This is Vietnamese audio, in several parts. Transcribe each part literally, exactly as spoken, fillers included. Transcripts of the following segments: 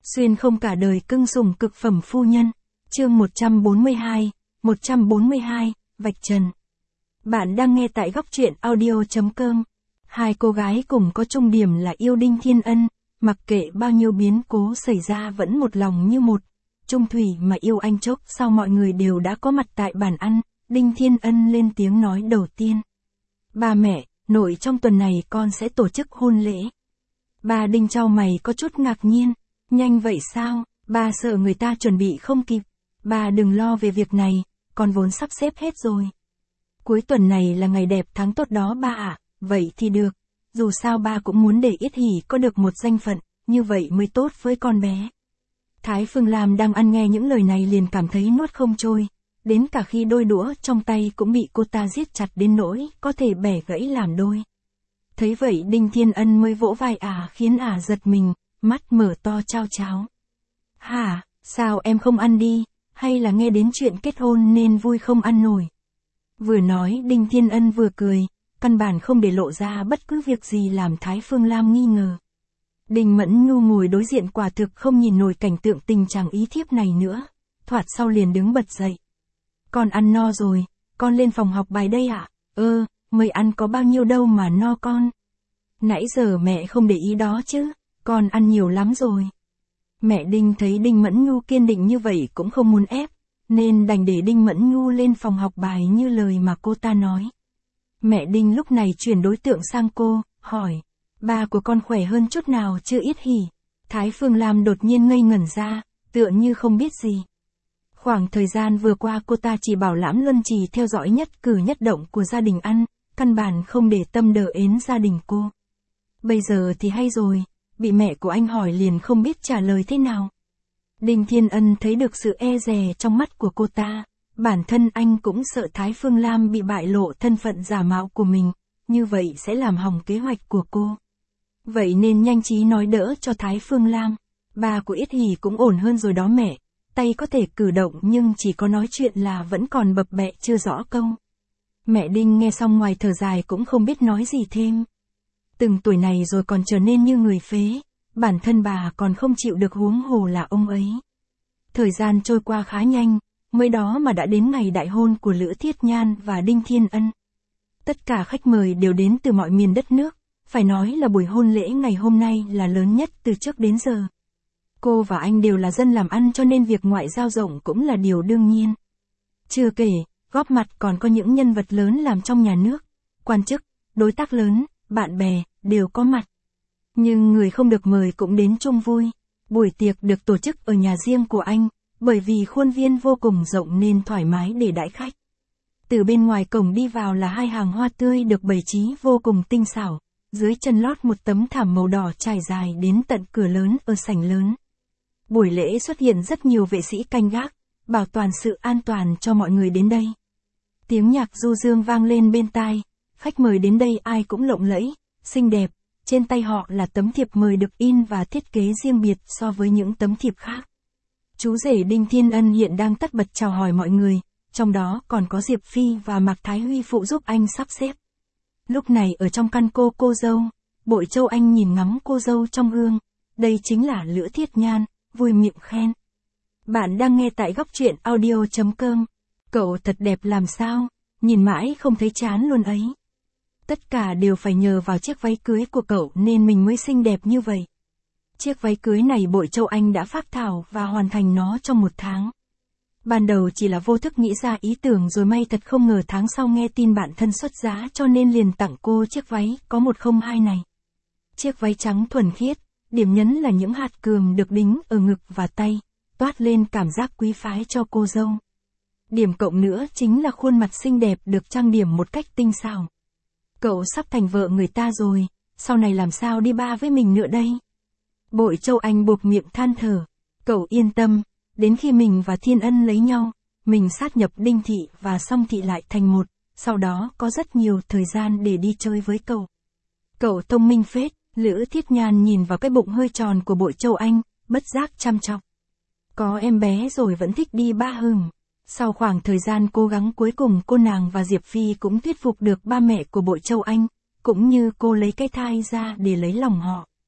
Xuyên không cả đời cưng sủng cực phẩm phu nhân. Chương một trăm bốn mươi hai, một trăm bốn mươi hai, vạch trần. Bạn đang nghe tại góc truyện audio.com. Hai cô gái cùng có chung điểm là yêu Đinh Thiên Ân, mặc kệ bao nhiêu biến cố xảy ra vẫn một lòng như một. Chung thủy mà yêu anh chốc sau mọi người đều đã có mặt tại bàn ăn, Đinh Thiên Ân lên tiếng nói đầu tiên. Ba mẹ, nội trong tuần này con sẽ tổ chức hôn lễ. Ba Đinh chau mày có chút ngạc nhiên. Nhanh vậy sao, ba sợ người ta chuẩn bị không kịp. Ba đừng lo về việc này, con vốn sắp xếp hết rồi. Cuối tuần này là ngày đẹp tháng tốt đó ba ạ, vậy thì được. Dù sao ba cũng muốn để Yết Hỷ có được một danh phận, như vậy mới tốt với con bé. Thái Phương Lam đang ăn nghe những lời này liền cảm thấy nuốt không trôi. Đến cả khi đôi đũa trong tay cũng bị cô ta giết chặt đến nỗi có thể bẻ gãy làm đôi. Thấy vậy Đinh Thiên Ân mới vỗ vai ả khiến ả giật mình, mắt mở to trao cháo. Hả, sao em không ăn đi, hay là nghe đến chuyện kết hôn nên vui không ăn nổi. Vừa nói Đinh Thiên Ân vừa cười, căn bản không để lộ ra bất cứ việc gì làm Thái Phương Lam nghi ngờ. Đinh Mẫn Nhu ngồi đối diện quả thực không nhìn nổi cảnh tượng tình trạng ý thiếp này nữa, thoạt sau liền đứng bật dậy. Con ăn no rồi, con lên phòng học bài đây ạ. À? Ơ, mới ăn có bao nhiêu đâu mà no con. Nãy giờ mẹ không để ý đó chứ, con ăn nhiều lắm rồi. Mẹ Đinh thấy Đinh Mẫn Nhu kiên định như vậy cũng không muốn ép, nên đành để Đinh Mẫn Nhu lên phòng học bài như lời mà cô ta nói. Mẹ Đinh lúc này chuyển đối tượng sang cô, hỏi, ba của con khỏe hơn chút nào chưa Yết Hỷ? Thái Phương Lam đột nhiên ngây ngẩn ra, tựa như không biết gì. Khoảng thời gian vừa qua cô ta chỉ bảo Lãm Luân Trì theo dõi nhất cử nhất động của gia đình ăn, căn bản không để tâm đờ ến gia đình cô. Bây giờ thì hay rồi, bị mẹ của anh hỏi liền không biết trả lời thế nào. Đinh Thiên Ân thấy được sự e dè trong mắt của cô ta, bản thân anh cũng sợ Thái Phương Lam bị bại lộ thân phận giả mạo của mình, như vậy sẽ làm hỏng kế hoạch của cô. Vậy nên nhanh trí nói đỡ cho Thái Phương Lam, ba của Yết Hỷ cũng ổn hơn rồi đó mẹ, tay có thể cử động nhưng chỉ có nói chuyện là vẫn còn bập bẹ chưa rõ câu. Mẹ Đinh nghe xong ngoài thở dài cũng không biết nói gì thêm. Từng tuổi này rồi còn trở nên như người phế, bản thân bà còn không chịu được huống hồ là ông ấy. Thời gian trôi qua khá nhanh, mới đó mà đã đến ngày đại hôn của Lữ Thiết Nhan và Đinh Thiên Ân. Tất cả khách mời đều đến từ mọi miền đất nước, phải nói là buổi hôn lễ ngày hôm nay là lớn nhất từ trước đến giờ. Cô và anh đều là dân làm ăn cho nên việc ngoại giao rộng cũng là điều đương nhiên. Chưa kể, góp mặt còn có những nhân vật lớn làm trong nhà nước, quan chức, đối tác lớn, bạn bè, đều có mặt. Nhưng người không được mời cũng đến chung vui. Buổi tiệc được tổ chức ở nhà riêng của anh, bởi vì khuôn viên vô cùng rộng nên thoải mái để đãi khách. Từ bên ngoài cổng đi vào là hai hàng hoa tươi được bày trí vô cùng tinh xảo, dưới chân lót một tấm thảm màu đỏ trải dài đến tận cửa lớn ở sảnh lớn. Buổi lễ xuất hiện rất nhiều vệ sĩ canh gác, bảo toàn sự an toàn cho mọi người đến đây. Tiếng nhạc du dương vang lên bên tai, khách mời đến đây ai cũng lộng lẫy, xinh đẹp, trên tay họ là tấm thiệp mời được in và thiết kế riêng biệt so với những tấm thiệp khác. Chú rể Đinh Thiên Ân hiện đang tất bật chào hỏi mọi người, trong đó còn có Diệp Phi và Mạc Thái Huy phụ giúp anh sắp xếp. Lúc này ở trong căn cô cô dâu, Bội Châu Anh nhìn ngắm cô dâu trong gương, đây chính là Lữ Thiết Nhan, vui miệng khen. Bạn đang nghe tại góc truyện audio.com, cậu thật đẹp làm sao, nhìn mãi không thấy chán luôn ấy. Tất cả đều phải nhờ vào chiếc váy cưới của cậu nên mình mới xinh đẹp như vậy. Chiếc váy cưới này Bội Châu Anh đã phác thảo và hoàn thành nó trong một tháng. Ban đầu chỉ là vô thức nghĩ ra ý tưởng rồi may thật không ngờ tháng sau nghe tin bạn thân xuất giá cho nên liền tặng cô chiếc váy có một không hai này. Chiếc váy trắng thuần khiết, điểm nhấn là những hạt cườm được đính ở ngực và tay, toát lên cảm giác quý phái cho cô dâu. Điểm cộng nữa chính là khuôn mặt xinh đẹp được trang điểm một cách tinh xảo. Cậu sắp thành vợ người ta rồi, sau này làm sao đi ba với mình nữa đây? Bội Châu Anh buộc miệng than thở, cậu yên tâm, đến khi mình và Thiên Ân lấy nhau, mình sát nhập Đinh Thị và Song Thị lại thành một, sau đó có rất nhiều thời gian để đi chơi với cậu. Cậu thông minh phết, Lữ Thiết Nhan nhìn vào cái bụng hơi tròn của Bội Châu Anh, bất giác chăm chọc. Có em bé rồi vẫn thích đi ba hừng. Sau khoảng thời gian cố gắng cuối cùng cô nàng và Diệp Phi cũng thuyết phục được ba mẹ của Bội Châu Anh, cũng như cô lấy cái thai ra để lấy lòng họ.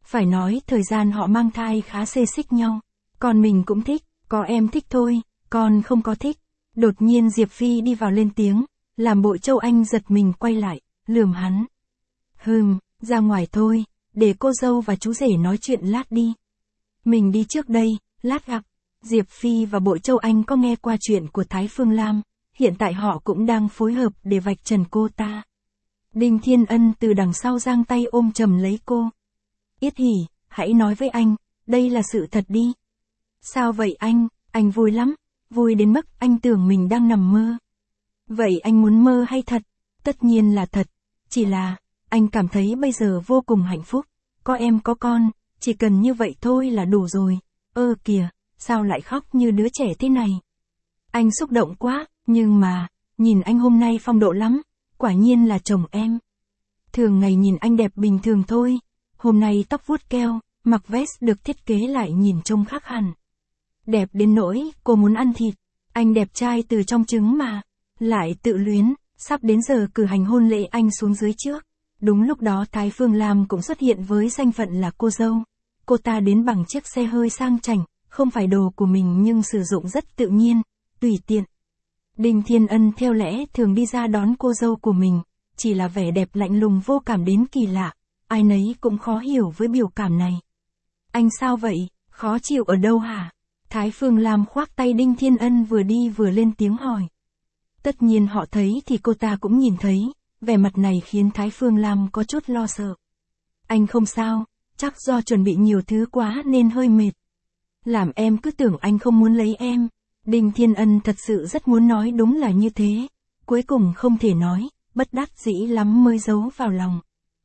Phải nói thời gian họ mang thai khá xê xích nhau. Còn mình cũng thích, có em thích thôi, con không có thích. Đột nhiên Diệp Phi đi vào lên tiếng, làm Bội Châu Anh giật mình quay lại, lườm hắn. Hừm, ra ngoài thôi, để cô dâu và chú rể nói chuyện lát đi. Mình đi trước đây, lát gặp. Diệp Phi và Bội Châu Anh có nghe qua chuyện của Thái Phương Lam, hiện tại họ cũng đang phối hợp để vạch trần cô ta. Đinh Thiên Ân từ đằng sau giang tay ôm chầm lấy cô. Yết Hỉ, hãy nói với anh, đây là sự thật đi. Sao vậy anh, anh vui lắm, vui đến mức anh tưởng mình đang nằm mơ. Vậy anh muốn mơ hay thật? Tất nhiên là thật, chỉ là, anh cảm thấy bây giờ vô cùng hạnh phúc, có em có con, chỉ cần như vậy thôi là đủ rồi. Ơ kìa, sao lại khóc như đứa trẻ thế này? Anh xúc động quá, nhưng mà, nhìn anh hôm nay phong độ lắm, quả nhiên là chồng em. Thường ngày nhìn anh đẹp bình thường thôi, hôm nay tóc vuốt keo, mặc vest được thiết kế lại nhìn trông khác hẳn. Đẹp đến nỗi, cô muốn ăn thịt, anh đẹp trai từ trong trứng mà, lại tự luyến, sắp đến giờ cử hành hôn lễ anh xuống dưới trước. Đúng lúc đó Thái Phương Lam cũng xuất hiện với danh phận là cô dâu. Cô ta đến bằng chiếc xe hơi sang chảnh, không phải đồ của mình nhưng sử dụng rất tự nhiên, tùy tiện. Đinh Thiên Ân theo lẽ thường đi ra đón cô dâu của mình, chỉ là vẻ đẹp lạnh lùng vô cảm đến kỳ lạ, ai nấy cũng khó hiểu với biểu cảm này. Anh sao vậy, khó chịu ở đâu hả? Thái Phương Lam khoác tay Đinh Thiên Ân vừa đi vừa lên tiếng hỏi. Tất nhiên họ thấy thì cô ta cũng nhìn thấy, vẻ mặt này khiến Thái Phương Lam có chút lo sợ. Anh không sao, chắc do chuẩn bị nhiều thứ quá nên hơi mệt. Làm em cứ tưởng anh không muốn lấy em. Đinh Thiên Ân thật sự rất muốn nói đúng là như thế, cuối cùng không thể nói, bất đắc dĩ lắm mới giấu vào lòng.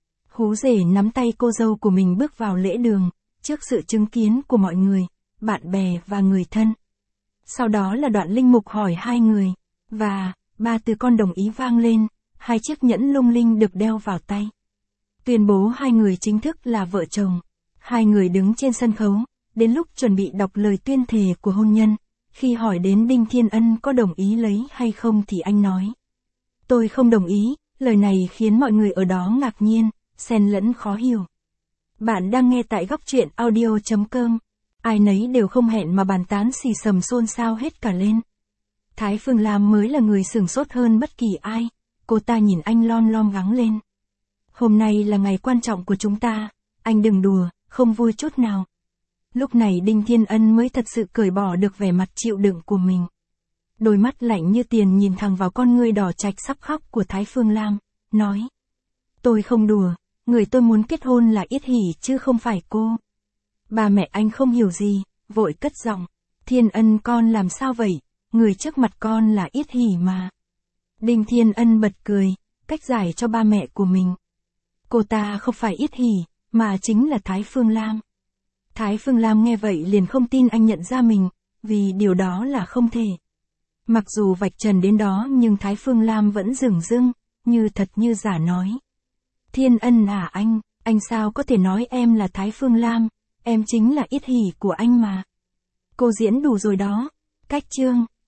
Hú rể nắm tay cô dâu của mình bước vào lễ đường, trước sự chứng kiến của mọi người, bạn bè và người thân. Sau đó là đoạn linh mục hỏi hai người, và, ba từ con đồng ý vang lên, hai chiếc nhẫn lung linh được đeo vào tay. Tuyên bố hai người chính thức là vợ chồng. Hai người đứng trên sân khấu, đến lúc chuẩn bị đọc lời tuyên thề của hôn nhân. Khi hỏi đến Đinh Thiên Ân có đồng ý lấy hay không thì anh nói. Tôi không đồng ý, lời này khiến mọi người ở đó ngạc nhiên, xen lẫn khó hiểu. Bạn đang nghe tại góc truyện audio chấm com. Ai nấy đều không hẹn mà bàn tán xì xầm xôn xao hết cả lên. Thái Phương Lam mới là người sửng sốt hơn bất kỳ ai. Cô ta nhìn anh lon lon gắng lên. Hôm nay là ngày quan trọng của chúng ta, anh đừng đùa, không vui chút nào. Lúc này Đinh Thiên Ân mới thật sự cởi bỏ được vẻ mặt chịu đựng của mình. Đôi mắt lạnh như tiền nhìn thẳng vào con ngươi đỏ trạch sắp khóc của Thái Phương Lam, nói. Tôi không đùa, người tôi muốn kết hôn là Yết Hỉ chứ không phải cô. Ba mẹ anh không hiểu gì, vội cất giọng. Thiên Ân con làm sao vậy, người trước mặt con là Yết Hỉ mà. Đinh Thiên Ân bật cười, cách giải cho ba mẹ của mình. Cô ta không phải Yết Hỉ, mà chính là Thái Phương Lam. Thái Phương Lam nghe vậy liền không tin anh nhận ra mình, vì điều đó là không thể. Mặc dù vạch trần đến đó nhưng Thái Phương Lam vẫn dửng dưng, như thật như giả nói. Thiên Ân à anh, anh sao có thể nói em là Thái Phương Lam, em chính là Yết Hỉ của anh mà. Cô diễn đủ rồi đó, cách chương.